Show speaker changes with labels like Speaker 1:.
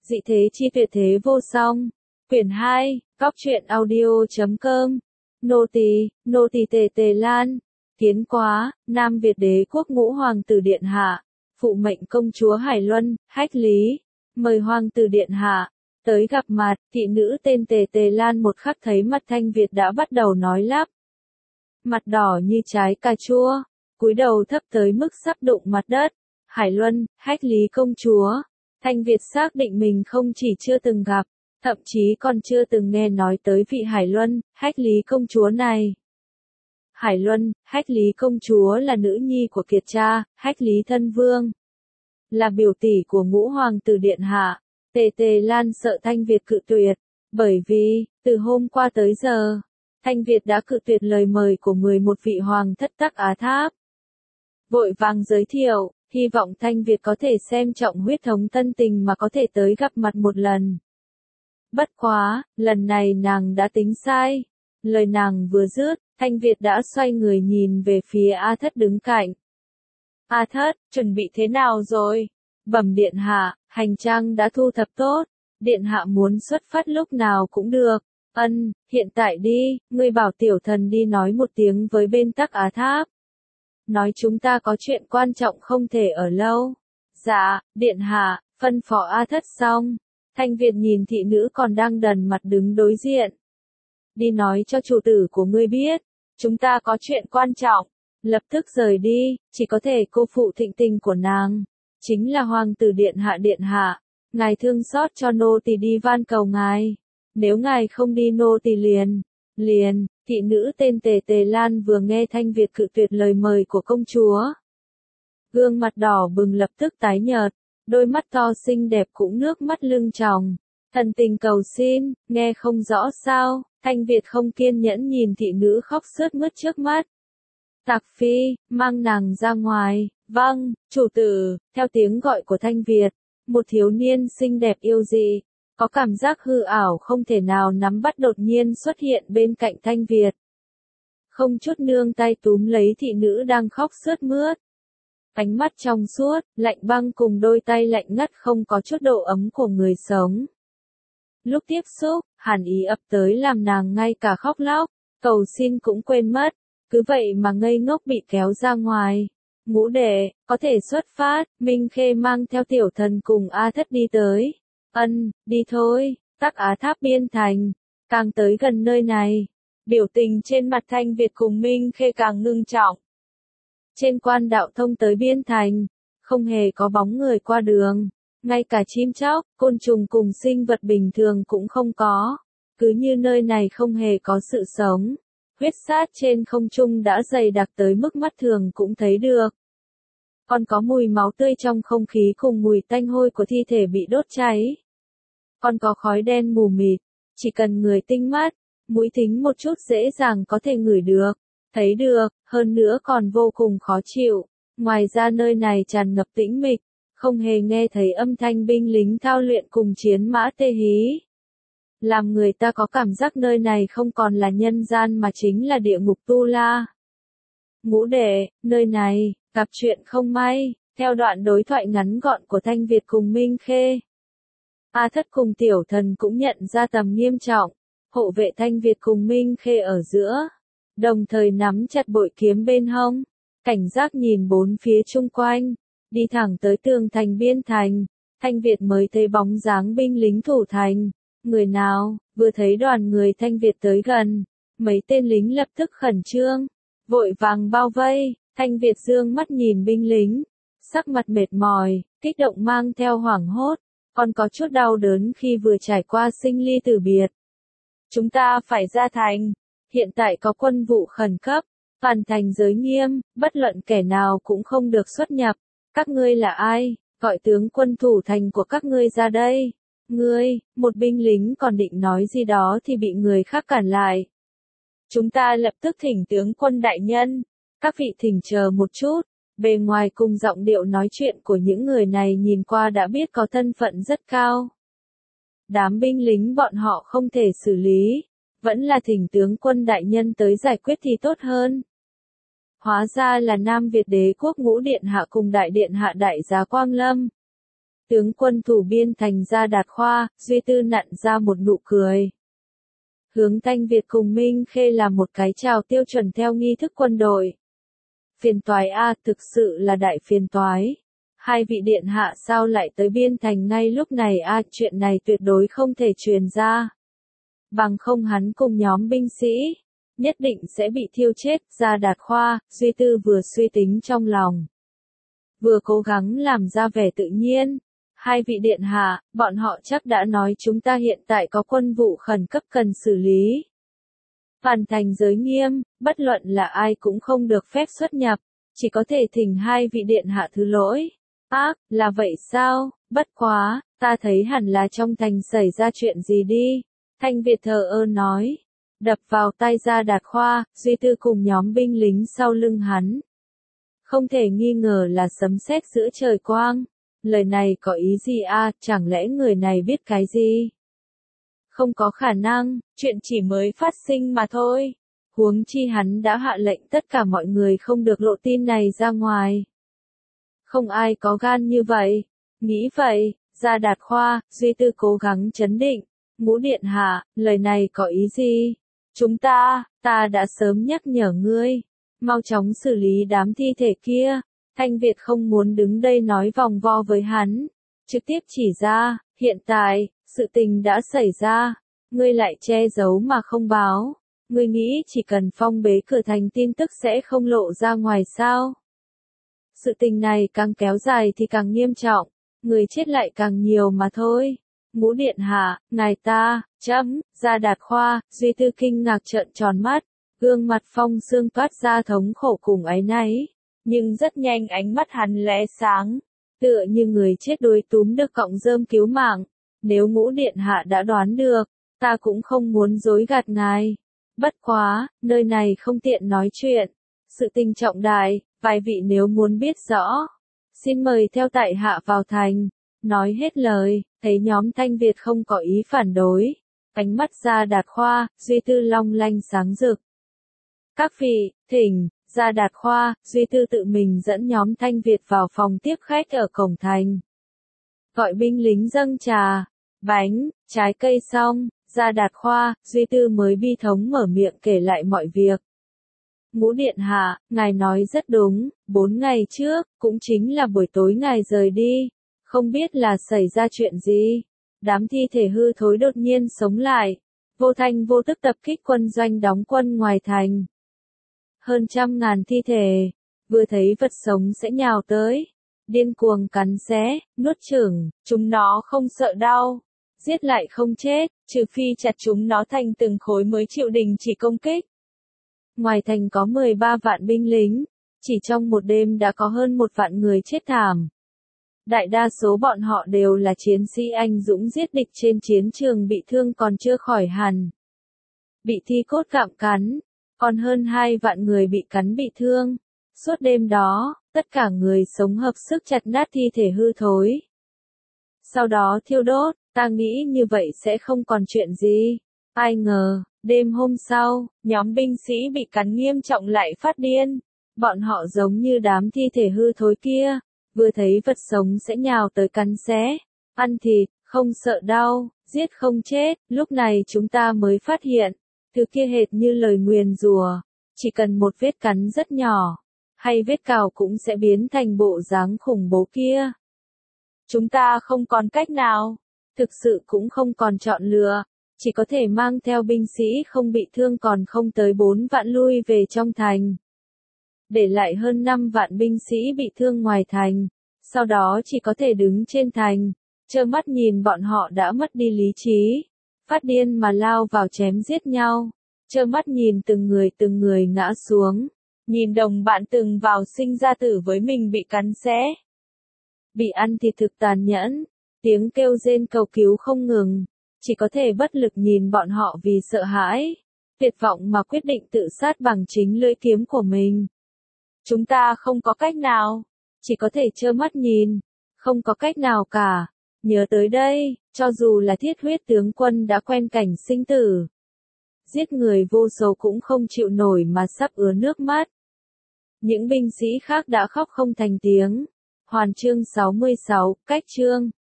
Speaker 1: Dị thế chi tuyệt thế vô song. Quyển 2, Cóc truyện audio.com. Nô tỳ Tề Tề Lan. Kiến quá, Nam Việt Đế quốc Ngũ Hoàng tử điện hạ. Phụ mệnh công chúa Hải Luân, Hách Lý. Mời Hoàng tử điện hạ. Tới gặp mặt, thị nữ tên Tề Tề Lan một khắc thấy mặt Thanh Việt đã bắt đầu nói lắp. Mặt đỏ như trái cà chua, cúi đầu thấp tới mức sắp đụng mặt đất. Hải Luân, Hách Lý công chúa. Thanh Việt xác định mình không chỉ chưa từng gặp, thậm chí còn chưa từng nghe nói tới vị Hải Luân, Hách Lý công chúa này. Hải Luân, Hách Lý công chúa là nữ nhi của Kiệt cha, Hách Lý thân vương. Là biểu tỷ của Ngũ Hoàng tử điện hạ. Tề Tề Lan sợ Thanh Việt cự tuyệt, bởi vì, từ hôm qua tới giờ, Thanh Việt đã cự tuyệt lời mời của 11 vị hoàng thất Tắc Á Tháp. Vội vàng giới thiệu, hy vọng Thanh Việt có thể xem trọng huyết thống tân tình mà có thể tới gặp mặt một lần. Bất quá, lần này nàng đã tính sai. Lời nàng vừa dứt, Thanh Việt đã xoay người nhìn về phía A Thất đứng cạnh. A Thất, chuẩn bị thế nào rồi? Bẩm điện hạ, hành trang đã thu thập tốt. Điện hạ muốn xuất phát lúc nào cũng được. Hiện tại đi, ngươi bảo tiểu thần đi nói một tiếng với bên Tắc Á Tháp. Nói chúng ta có chuyện quan trọng không thể ở lâu. Dạ, điện hạ, phân phó A Thất xong. Thanh Việt nhìn thị nữ còn đang đần mặt đứng đối diện. Đi nói cho chủ tử của ngươi biết, chúng ta có chuyện quan trọng. Lập tức rời đi, chỉ có thể cô phụ thịnh tình của nàng. Chính là Hoàng tử điện hạ. Ngài thương xót cho nô tỳ đi van cầu ngài. Nếu ngài không đi nô tỳ liền, thị nữ tên Tề Tề Lan vừa nghe Thanh Việt cự tuyệt lời mời của công chúa. Gương mặt đỏ bừng lập tức tái nhợt, đôi mắt to xinh đẹp cũng nước mắt lưng tròng. Thần tình cầu xin, nghe không rõ sao, Thanh Việt không kiên nhẫn nhìn thị nữ khóc sướt mướt trước mắt. Tạc Phi, mang nàng ra ngoài. Vâng, chủ tử. Theo tiếng gọi của Thanh Việt, một thiếu niên xinh đẹp yêu dị, có cảm giác hư ảo không thể nào nắm bắt đột nhiên xuất hiện bên cạnh Thanh Việt. Không chút nương tay túm lấy thị nữ đang khóc sướt mướt. Ánh mắt trong suốt, lạnh băng cùng đôi tay lạnh ngắt không có chút độ ấm của người sống. Lúc tiếp xúc, hàn ý ập tới làm nàng ngay cả khóc lóc, cầu xin cũng quên mất, cứ vậy mà ngây ngốc bị kéo ra ngoài. Ngũ đệ, có thể xuất phát, Minh Khê mang theo tiểu thần cùng A Thất đi tới. Đi thôi, Tắc Á Tháp biên thành, càng tới gần nơi này. Biểu tình trên mặt Thanh Việt cùng Minh Khê càng ngưng trọng. Trên quan đạo thông tới biên thành, không hề có bóng người qua đường, ngay cả chim chóc, côn trùng cùng sinh vật bình thường cũng không có. Cứ như nơi này không hề có sự sống. Huyết sát trên không trung đã dày đặc tới mức mắt thường cũng thấy được. Còn có mùi máu tươi trong không khí cùng mùi tanh hôi của thi thể bị đốt cháy. Còn có khói đen mù mịt, chỉ cần người tinh mắt, mũi thính một chút dễ dàng có thể ngửi được, thấy được, hơn nữa còn vô cùng khó chịu. Ngoài ra nơi này tràn ngập tĩnh mịch, không hề nghe thấy âm thanh binh lính thao luyện cùng chiến mã tê hí. Làm người ta có cảm giác nơi này không còn là nhân gian mà chính là địa ngục Tu La. Ngũ đệ, nơi này, gặp chuyện không may, theo đoạn đối thoại ngắn gọn của Thanh Việt cùng Minh Khê. A Thất cùng tiểu thần cũng nhận ra tầm nghiêm trọng, hộ vệ Thanh Việt cùng Minh Khê ở giữa, đồng thời nắm chặt bội kiếm bên hông, cảnh giác nhìn bốn phía chung quanh, đi thẳng tới tường thành biên thành. Thanh Việt mới thấy bóng dáng binh lính thủ thành. Người nào? Vừa thấy đoàn người Thanh Việt tới gần, mấy tên lính lập tức khẩn trương, vội vàng bao vây. Thanh Việt dương mắt nhìn binh lính, sắc mặt mệt mỏi, kích động mang theo hoảng hốt, còn có chút đau đớn khi vừa trải qua sinh ly tử biệt. Chúng ta phải ra thành, hiện tại có quân vụ khẩn cấp, toàn thành giới nghiêm, bất luận kẻ nào cũng không được xuất nhập. Các ngươi là ai? Gọi tướng quân thủ thành của các ngươi ra đây. Một binh lính còn định nói gì đó thì bị người khác cản lại. Chúng ta lập tức thỉnh tướng quân đại nhân. Các vị thỉnh chờ một chút. Bề ngoài cùng giọng điệu nói chuyện của những người này nhìn qua đã biết có thân phận rất cao. Đám binh lính bọn họ không thể xử lý, vẫn là thỉnh tướng quân đại nhân tới giải quyết thì tốt hơn. Hóa ra là Nam Việt Đế quốc Ngũ điện hạ cùng đại điện hạ đại giá Quang Lâm. Tướng quân thủ biên thành Gia Đạt Khoa, Duy Tư nặn ra một nụ cười. Hướng Thanh Việt cùng Minh Khê là một cái chào tiêu chuẩn theo nghi thức quân đội. Phiền toái a, thực sự là đại phiền toái. Hai vị điện hạ sao lại tới biên thành ngay lúc này a, chuyện này tuyệt đối không thể truyền ra. Bằng không hắn cùng nhóm binh sĩ, nhất định sẽ bị thiêu chết. Gia Đạt Khoa, Duy Tư vừa suy tính trong lòng, vừa cố gắng làm ra vẻ tự nhiên. Hai vị điện hạ, bọn họ chắc đã nói chúng ta hiện tại có quân vụ khẩn cấp cần xử lý. Hoàn thành giới nghiêm, bất luận là ai cũng không được phép xuất nhập, chỉ có thể thỉnh hai vị điện hạ thứ lỗi. Ác, là vậy sao, bất quá, ta thấy hẳn là trong thành xảy ra chuyện gì đi. Thanh Việt thờ ơ nói, đập vào tay Gia Đạt Khoa, Duy Tư cùng nhóm binh lính sau lưng hắn. Không thể nghi ngờ là sấm sét giữa trời quang. Lời này có ý gì a, chẳng lẽ người này biết cái gì? Không có khả năng, chuyện chỉ mới phát sinh mà thôi. Huống chi hắn đã hạ lệnh tất cả mọi người không được lộ tin này ra ngoài. Không ai có gan như vậy. Nghĩ vậy, Gia Đạt Khoa, Duy Tư cố gắng trấn định. Ngũ điện hạ, lời này có ý gì? Ta đã sớm nhắc nhở ngươi. Mau chóng xử lý đám thi thể kia. Thanh Việt không muốn đứng đây nói vòng vo với hắn. Trực tiếp chỉ ra, hiện tại, sự tình đã xảy ra. Ngươi lại che giấu mà không báo. Ngươi nghĩ chỉ cần phong bế cửa thành tin tức sẽ không lộ ra ngoài sao? Sự tình này càng kéo dài thì càng nghiêm trọng. Người chết lại càng nhiều mà thôi. Ngũ điện hạ, ngài ta, Gia Đạt Khoa, Duy Tư kinh ngạc trợn tròn mắt. Gương mặt Phong Sương toát ra thống khổ cùng áy náy. Nhưng rất nhanh ánh mắt hắn lóe sáng, tựa như người chết đuối túm được cọng rơm cứu mạng. Nếu Ngũ điện hạ đã đoán được, ta cũng không muốn dối gạt ngài. Bất quá, nơi này không tiện nói chuyện. Sự tình trọng đại, vài vị nếu muốn biết rõ, xin mời theo tại hạ vào thành. Nói hết lời, thấy nhóm Thanh Việt không có ý phản đối. Ánh mắt Gia Đạt Khoa, Duy Tư long lanh sáng rực. Các vị, thỉnh. Gia Đạt Khoa, Duy Tư tự mình dẫn nhóm Thanh Việt vào phòng tiếp khách ở cổng thành. Gọi binh lính dâng trà, bánh, trái cây xong, Gia Đạt Khoa, Duy Tư mới bi thống mở miệng kể lại mọi việc. Ngũ điện hạ, ngài nói rất đúng, 4 ngày trước, cũng chính là buổi tối ngài rời đi. Không biết là xảy ra chuyện gì. Đám thi thể hư thối đột nhiên sống lại. Vô thanh vô tức tập kích quân doanh đóng quân ngoài thành. Hơn 100.000 thi thể, vừa thấy vật sống sẽ nhào tới, điên cuồng cắn xé, nuốt chửng, chúng nó không sợ đau, giết lại không chết, trừ phi chặt chúng nó thành từng khối mới chịu đình chỉ công kích. Ngoài thành có 13 vạn binh lính, chỉ trong một đêm đã có hơn 1 vạn người chết thảm. Đại đa số bọn họ đều là chiến sĩ anh dũng giết địch trên chiến trường bị thương còn chưa khỏi hẳn. Bị thi cốt gặm cắn. Còn hơn 2 vạn người bị cắn bị thương. Suốt đêm đó, tất cả người sống hợp sức chặt nát thi thể hư thối. Sau đó thiêu đốt, ta nghĩ như vậy sẽ không còn chuyện gì. Ai ngờ, đêm hôm sau, nhóm binh sĩ bị cắn nghiêm trọng lại phát điên. Bọn họ giống như đám thi thể hư thối kia, vừa thấy vật sống sẽ nhào tới cắn xé, ăn thịt, không sợ đau, giết không chết. Lúc này chúng ta mới phát hiện. Thứ kia hệt như lời nguyền rủa, chỉ cần một vết cắn rất nhỏ, hay vết cào cũng sẽ biến thành bộ dáng khủng bố kia. Chúng ta không còn cách nào, thực sự cũng không còn chọn lựa, chỉ có thể mang theo binh sĩ không bị thương còn không tới 4 vạn lui về trong thành. Để lại hơn 5 vạn binh sĩ bị thương ngoài thành, sau đó chỉ có thể đứng trên thành, trơ mắt nhìn bọn họ đã mất đi lý trí. Phát điên mà lao vào chém giết nhau, trơ mắt nhìn từng người ngã xuống, nhìn đồng bạn từng vào sinh ra tử với mình bị cắn xé, bị ăn thịt thực tàn nhẫn, tiếng kêu rên cầu cứu không ngừng, chỉ có thể bất lực nhìn bọn họ vì sợ hãi, tuyệt vọng mà quyết định tự sát bằng chính lưỡi kiếm của mình. Chúng ta không có cách nào, chỉ có thể trơ mắt nhìn, không có cách nào cả. Nhớ tới đây, cho dù là thiết huyết tướng quân đã quen cảnh sinh tử, giết người vô số cũng không chịu nổi mà sắp ứa nước mắt. Những binh sĩ khác đã khóc không thành tiếng, Hoàn chương 66, cách chương